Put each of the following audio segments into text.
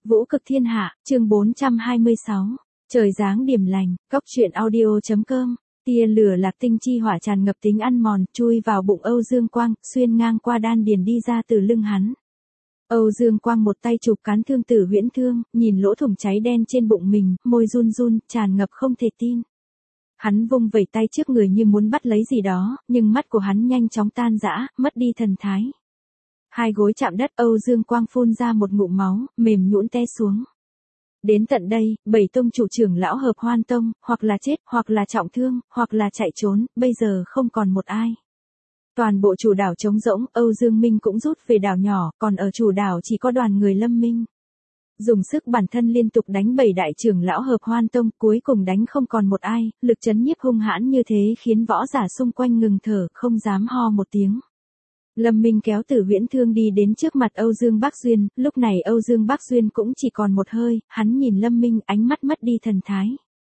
Vũ cực thiên hạ, chương 426. Trời giáng điểm lành, góc truyện audio.com. Tia lửa lạc tinh chi hỏa tràn ngập tính ăn mòn, chui vào bụng Âu Dương Quang, xuyên ngang qua đan điền đi ra từ lưng hắn. Âu Dương Quang một tay chụp cán thương Tử Huyễn thương, nhìn lỗ thủng cháy đen trên bụng mình, môi run run, tràn ngập không thể tin. Hắn vung vẩy tay trước người như muốn bắt lấy gì đó, nhưng mắt của hắn nhanh chóng tan rã, mất đi thần thái. Hai gối chạm đất, Âu Dương Quang phun ra một ngụm máu, mềm nhũn té xuống. Đến tận đây, 7 tông chủ trưởng lão Hợp Hoan Tông, hoặc là chết, hoặc là trọng thương, hoặc là chạy trốn, bây giờ không còn một ai. Toàn bộ chủ đảo trống rỗng, Âu Dương Minh cũng rút về đảo nhỏ, còn ở chủ đảo chỉ có đoàn người Lâm Minh. Dùng sức bản thân liên tục đánh 7 đại trưởng lão Hợp Hoan Tông, cuối cùng đánh không còn một ai, lực chấn nhiếp hung hãn như thế khiến võ giả xung quanh ngừng thở, không dám ho một tiếng. Lâm Minh kéo Tử Huyễn thương đi đến trước mặt Âu Dương Bác Duyên, lúc này Âu Dương Bác Duyên cũng chỉ còn một hơi, hắn nhìn Lâm Minh, ánh mắt mất đi thần thái.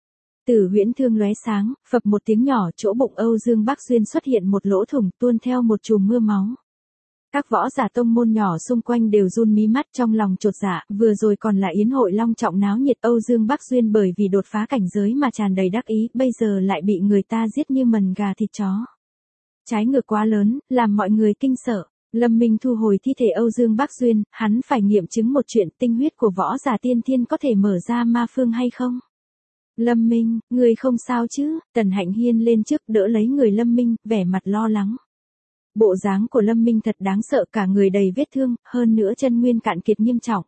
Tử Huyễn thương lóe sáng, phập một tiếng nhỏ, chỗ bụng Âu Dương Bác Duyên xuất hiện một lỗ thủng, tuôn theo một chùm mưa máu. Các võ giả tông môn nhỏ xung quanh đều run mí mắt, trong lòng chột dạ, vừa rồi còn là yến hội long trọng náo nhiệt, Âu Dương Bác Duyên bởi vì đột phá cảnh giới mà tràn đầy đắc ý, bây giờ lại bị người ta giết như mần gà thịt chó. Trái ngược quá lớn, làm mọi người kinh sợ. Lâm Minh thu hồi thi thể Âu Dương Bác Duyên, hắn phải nghiệm chứng một chuyện, tinh huyết của võ giả tiên thiên có thể mở ra ma phương hay không? Lâm Minh, người không sao chứ? Tần Hạnh Hiên lên trước đỡ lấy người Lâm Minh, vẻ mặt lo lắng. Bộ dáng của Lâm Minh thật đáng sợ, cả người đầy vết thương, hơn nữa chân nguyên cạn kiệt nghiêm trọng.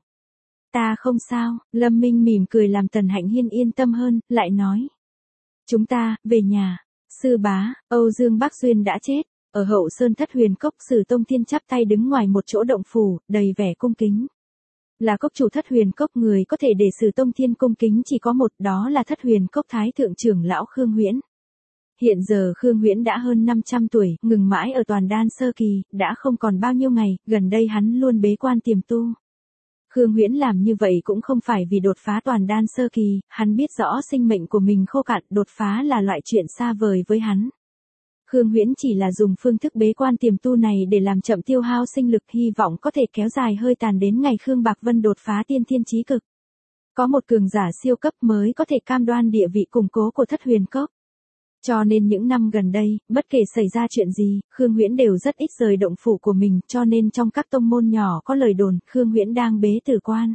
Ta không sao, Lâm Minh mỉm cười làm Tần Hạnh Hiên yên tâm hơn, lại nói. Chúng ta, về nhà. Sư bá, Âu Dương Bác Duyên đã chết. Ở hậu sơn Thất Huyền Cốc, Sử Tông Thiên chắp tay đứng ngoài một chỗ động phủ, đầy vẻ cung kính. Là cốc chủ Thất Huyền Cốc, người có thể để Sử Tông Thiên cung kính chỉ có một, đó là Thất Huyền Cốc Thái Thượng trưởng lão Khương Huyễn. Hiện giờ Khương Huyễn đã hơn 500 tuổi, ngừng mãi ở toàn đan sơ kỳ, đã không còn bao nhiêu ngày, gần đây hắn luôn bế quan tiềm tu. Khương Huyễn làm như vậy cũng không phải vì đột phá toàn đan sơ kỳ, hắn biết rõ sinh mệnh của mình khô cạn, đột phá là loại chuyện xa vời với hắn. Khương Huyễn chỉ là dùng phương thức bế quan tiềm tu này để làm chậm tiêu hao sinh lực, hy vọng có thể kéo dài hơi tàn đến ngày Khương Bạc Vân đột phá tiên thiên chí cực. Có một cường giả siêu cấp mới có thể cam đoan địa vị củng cố của Thất Huyền Cốc. Cho nên những năm gần đây, bất kể xảy ra chuyện gì, Khương Huyễn đều rất ít rời động phủ của mình, cho nên trong các tông môn nhỏ có lời đồn, Khương Huyễn đang bế tử quan.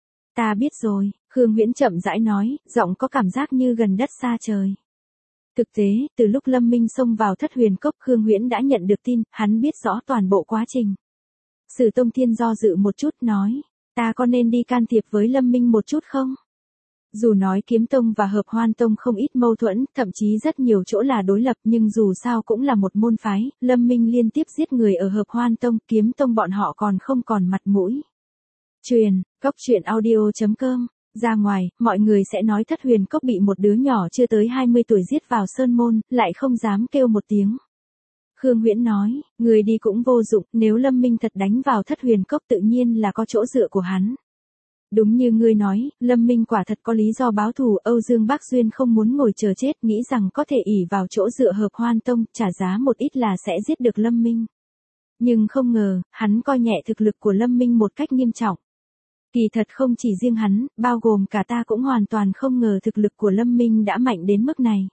Ta biết rồi, Khương Huyễn chậm rãi nói, giọng có cảm giác như gần đất xa trời. Thực tế, từ lúc Lâm Minh xông vào Thất Huyền Cốc, Khương Huyễn đã nhận được tin, hắn biết rõ toàn bộ quá trình. Sử Tông Thiên do dự một chút nói, ta có nên đi can thiệp với Lâm Minh một chút không? Dù nói Kiếm Tông và Hợp Hoan Tông không ít mâu thuẫn, thậm chí rất nhiều chỗ là đối lập, nhưng dù sao cũng là một môn phái, Lâm Minh liên tiếp giết người ở Hợp Hoan Tông, Kiếm Tông bọn họ còn không còn mặt mũi. Truyền, góc truyện audio.com. Ra ngoài, mọi người sẽ nói Thất Huyền Cốc bị một đứa nhỏ chưa tới 20 tuổi giết vào sơn môn, lại không dám kêu một tiếng. Khương Huyễn nói, người đi cũng vô dụng, nếu Lâm Minh thật đánh vào Thất Huyền Cốc tự nhiên là có chỗ dựa của hắn. Đúng như ngươi nói, Lâm Minh quả thật có lý do báo thù, Âu Dương Bác Duyên không muốn ngồi chờ chết, nghĩ rằng có thể ỷ vào chỗ dựa Hợp Hoan Tông, trả giá một ít là sẽ giết được Lâm Minh. Nhưng không ngờ, hắn coi nhẹ thực lực của Lâm Minh một cách nghiêm trọng. Kỳ thật không chỉ riêng hắn, bao gồm cả ta cũng hoàn toàn không ngờ thực lực của Lâm Minh đã mạnh đến mức này.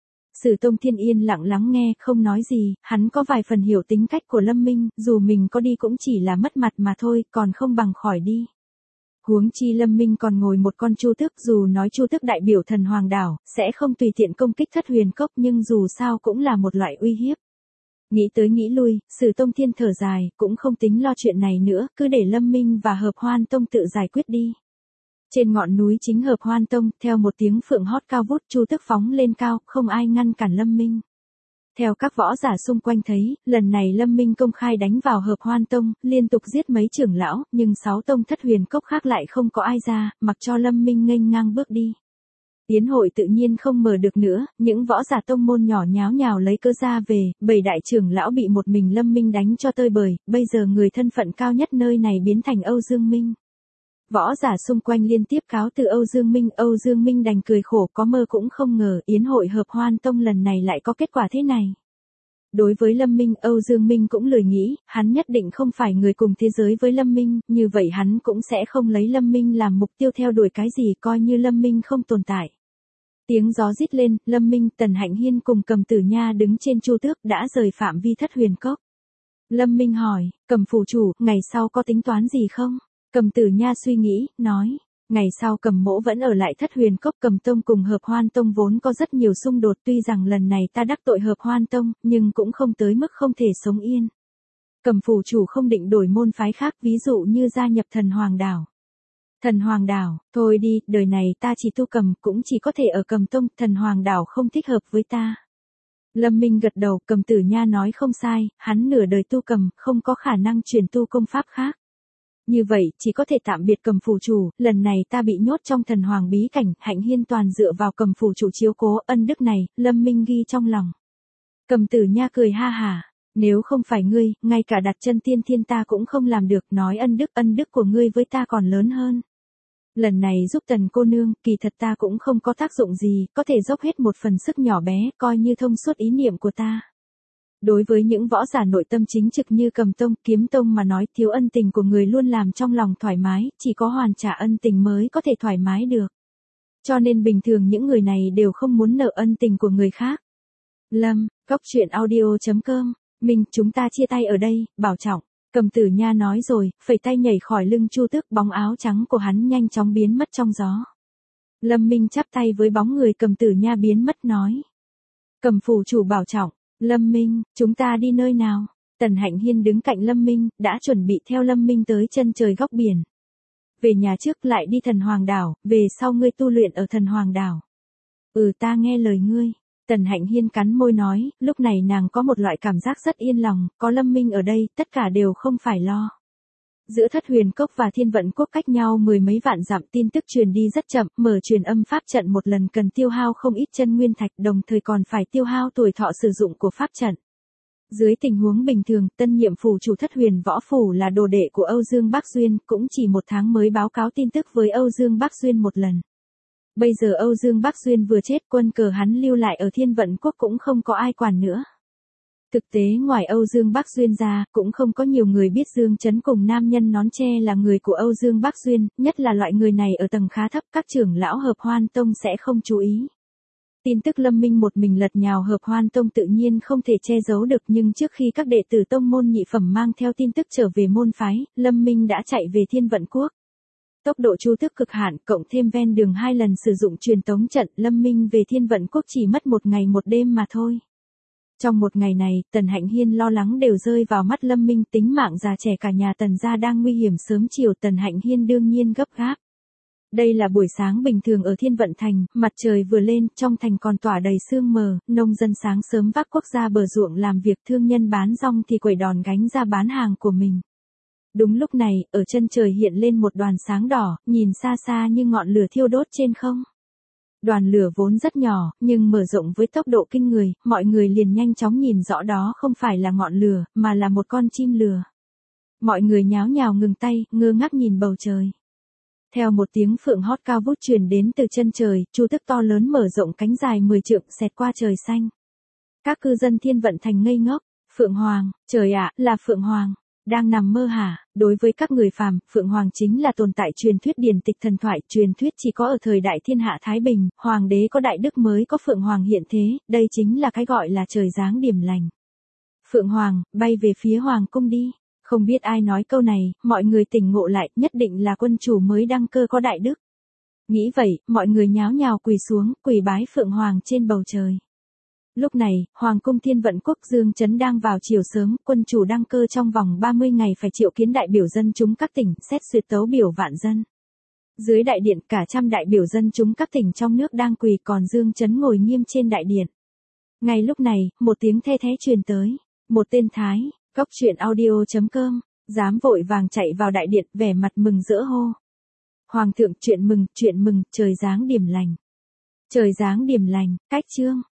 Sử Tông Thiên yên lặng lắng nghe, không nói gì, hắn có vài phần hiểu tính cách của Lâm Minh, dù mình có đi cũng chỉ là mất mặt mà thôi, còn không bằng khỏi đi. Huống chi Lâm Minh còn ngồi một con chu tước, dù nói chu tước đại biểu thần hoàng đảo, sẽ không tùy tiện công kích Thất Huyền Cốc, nhưng dù sao cũng là một loại uy hiếp. Nghĩ tới nghĩ lui, Sử Tông Thiên thở dài, cũng không tính lo chuyện này nữa, cứ để Lâm Minh và Hợp Hoan Tông tự giải quyết đi. Trên ngọn núi chính Hợp Hoan Tông, theo một tiếng phượng hót cao vút, chu tước phóng lên cao, không ai ngăn cản Lâm Minh. Theo các võ giả xung quanh thấy, lần này Lâm Minh công khai đánh vào Hợp Hoan Tông, liên tục giết mấy trưởng lão, nhưng 6 tông Thất Huyền Cốc khác lại không có ai ra, mặc cho Lâm Minh nghênh ngang bước đi. Yến hội tự nhiên không mở được nữa, những võ giả tông môn nhỏ nháo nhào lấy cớ ra về, 7 đại trưởng lão bị một mình Lâm Minh đánh cho tơi bời, bây giờ người thân phận cao nhất nơi này biến thành Âu Dương Minh. Võ giả xung quanh liên tiếp cáo từ Âu Dương Minh đành cười khổ, có mơ cũng không ngờ, yến hội Hợp Hoan Tông lần này lại có kết quả thế này. Đối với Lâm Minh, Âu Dương Minh cũng lười nghĩ, hắn nhất định không phải người cùng thế giới với Lâm Minh, như vậy hắn cũng sẽ không lấy Lâm Minh làm mục tiêu theo đuổi cái gì, coi như Lâm Minh không tồn tại. Tiếng gió rít lên, Lâm Minh, Tần Hạnh Hiên cùng Cầm Tử Nha đứng trên chu tước đã rời phạm vi Thất Huyền Cốc. Lâm Minh hỏi, Cầm phủ chủ, ngày sau có tính toán gì không? Cầm Tử Nha suy nghĩ, nói, ngày sau Cầm mỗ vẫn ở lại Thất Huyền Cốc. Cầm tông cùng Hợp Hoan tông vốn có rất nhiều xung đột, tuy rằng lần này ta đắc tội Hợp Hoan tông, nhưng cũng không tới mức không thể sống yên. Cầm phủ chủ không định đổi môn phái khác, ví dụ như gia nhập Thần Hoàng đảo. Thần Hoàng đảo, thôi đi, đời này ta chỉ tu cầm, cũng chỉ có thể ở Cầm tông, Thần Hoàng đảo không thích hợp với ta. Lâm Minh gật đầu, Cầm Tử Nha nói không sai, hắn nửa đời tu cầm, không có khả năng truyền tu công pháp khác. Như vậy, chỉ có thể tạm biệt Cầm phủ chủ, lần này ta bị nhốt trong Thần Hoàng bí cảnh, Hạnh Hiên toàn dựa vào Cầm phủ chủ chiếu cố, ân đức này, Lâm Minh ghi trong lòng. Cầm Tử Nha cười ha hả, nếu không phải ngươi, ngay cả đặt chân tiên thiên ta cũng không làm được, nói ân đức của ngươi với ta còn lớn hơn. Lần này giúp Tần cô nương, kỳ thật ta cũng không có tác dụng gì, có thể dốc hết một phần sức nhỏ bé, coi như thông suốt ý niệm của ta. Đối với những võ giả nội tâm chính trực như Cầm tông, Kiếm tông mà nói, thiếu ân tình của người luôn làm trong lòng thoải mái, chỉ có hoàn trả ân tình mới có thể thoải mái được. Cho nên bình thường những người này đều không muốn nợ ân tình của người khác. Lâm, goctruyện.audio.com, Minh, chúng ta chia tay ở đây, bảo trọng. Cầm Tử Nha nói rồi, phẩy tay nhảy khỏi lưng chu tước, bóng áo trắng của hắn nhanh chóng biến mất trong gió. Lâm Minh chắp tay với bóng người Cầm Tử Nha biến mất nói. Cầm phủ chủ bảo trọng. Lâm Minh, chúng ta đi nơi nào? Tần Hạnh Hiên đứng cạnh Lâm Minh, đã chuẩn bị theo Lâm Minh tới chân trời góc biển. Về nhà trước lại đi Thần Hoàng đảo, về sau ngươi tu luyện ở Thần Hoàng đảo. Ta nghe lời ngươi. Tần Hạnh Hiên cắn môi nói, lúc này nàng có một loại cảm giác rất yên lòng, có Lâm Minh ở đây, tất cả đều không phải lo. Giữa Thất Huyền Cốc và Thiên Vận Quốc cách nhau mười mấy vạn dặm, tin tức truyền đi rất chậm, mở truyền âm pháp trận một lần cần tiêu hao không ít chân nguyên thạch, đồng thời còn phải tiêu hao tuổi thọ sử dụng của pháp trận. Dưới tình huống bình thường, tân nhiệm phủ chủ Thất Huyền Võ Phủ là đồ đệ của Âu Dương Bắc Duyên, cũng chỉ một tháng mới báo cáo tin tức với Âu Dương Bắc Duyên một lần. Bây giờ Âu Dương Bắc Duyên vừa chết, quân cờ hắn lưu lại ở Thiên Vận Quốc cũng không có ai quản nữa. Thực tế ngoài Âu Dương Bắc Duyên ra, cũng không có nhiều người biết Dương Chấn cùng nam nhân nón tre là người của Âu Dương Bắc Duyên, nhất là loại người này ở tầng khá thấp, các trưởng lão Hợp Hoan tông sẽ không chú ý. Tin tức Lâm Minh một mình lật nhào Hợp Hoan tông tự nhiên không thể che giấu được, nhưng trước khi các đệ tử tông môn nhị phẩm mang theo tin tức trở về môn phái, Lâm Minh đã chạy về Thiên Vận Quốc. Tốc độ chu tước cực hạn, cộng thêm ven đường 2 lần sử dụng truyền tống trận, Lâm Minh về Thiên Vận Quốc chỉ mất 1 ngày 1 đêm mà thôi. Trong 1 ngày này, Tần Hạnh Hiên lo lắng đều rơi vào mắt Lâm Minh, tính mạng già trẻ cả nhà Tần gia đang nguy hiểm, sớm chiều Tần Hạnh Hiên đương nhiên gấp gáp. Đây là buổi sáng bình thường ở Thiên Vận Thành, mặt trời vừa lên, trong thành còn tỏa đầy sương mờ, nông dân sáng sớm vác cuốc ra bờ ruộng làm việc, thương nhân bán rong thì quẩy đòn gánh ra bán hàng của mình. Đúng lúc này, ở chân trời hiện lên một đoàn sáng đỏ, nhìn xa xa như ngọn lửa thiêu đốt trên không. Đoàn lửa vốn rất nhỏ, nhưng mở rộng với tốc độ kinh người, mọi người liền nhanh chóng nhìn rõ đó không phải là ngọn lửa, mà là một con chim lửa. Mọi người nháo nhào ngừng tay, ngơ ngác nhìn bầu trời. Theo một tiếng phượng hót cao vút truyền đến từ chân trời, chu tước to lớn mở rộng cánh dài 10 trượng xẹt qua trời xanh. Các cư dân Thiên Vận Thành ngây ngốc, Phượng Hoàng, trời ạ, là Phượng Hoàng. Đang nằm mơ hả? Đối với các người phàm, Phượng Hoàng chính là tồn tại truyền thuyết điển tịch thần thoại, truyền thuyết chỉ có ở thời đại thiên hạ Thái Bình, Hoàng đế có đại đức mới có Phượng Hoàng hiện thế, đây chính là cái gọi là trời giáng điểm lành. Phượng Hoàng, bay về phía Hoàng cung đi. Không biết ai nói câu này, mọi người tỉnh ngộ lại, nhất định là quân chủ mới đăng cơ có đại đức. Nghĩ vậy, mọi người nháo nhào quỳ xuống, quỳ bái Phượng Hoàng trên bầu trời. Lúc này, Hoàng cung Thiên Vận Quốc Dương Chấn đang vào chiều sớm, quân chủ đăng cơ trong vòng 30 ngày phải triệu kiến đại biểu dân chúng các tỉnh, xét duyệt tấu biểu vạn dân. Dưới đại điện, cả trăm đại biểu dân chúng các tỉnh trong nước đang quỳ, còn Dương Chấn ngồi nghiêm trên đại điện. Ngay lúc này, một tiếng the thé truyền tới. Một tên thái, goctruyện.audio.com, dám vội vàng chạy vào đại điện, vẻ mặt mừng rỡ hô. Hoàng thượng, chuyện mừng, trời giáng điểm lành. Trời giáng điểm lành, cách chương.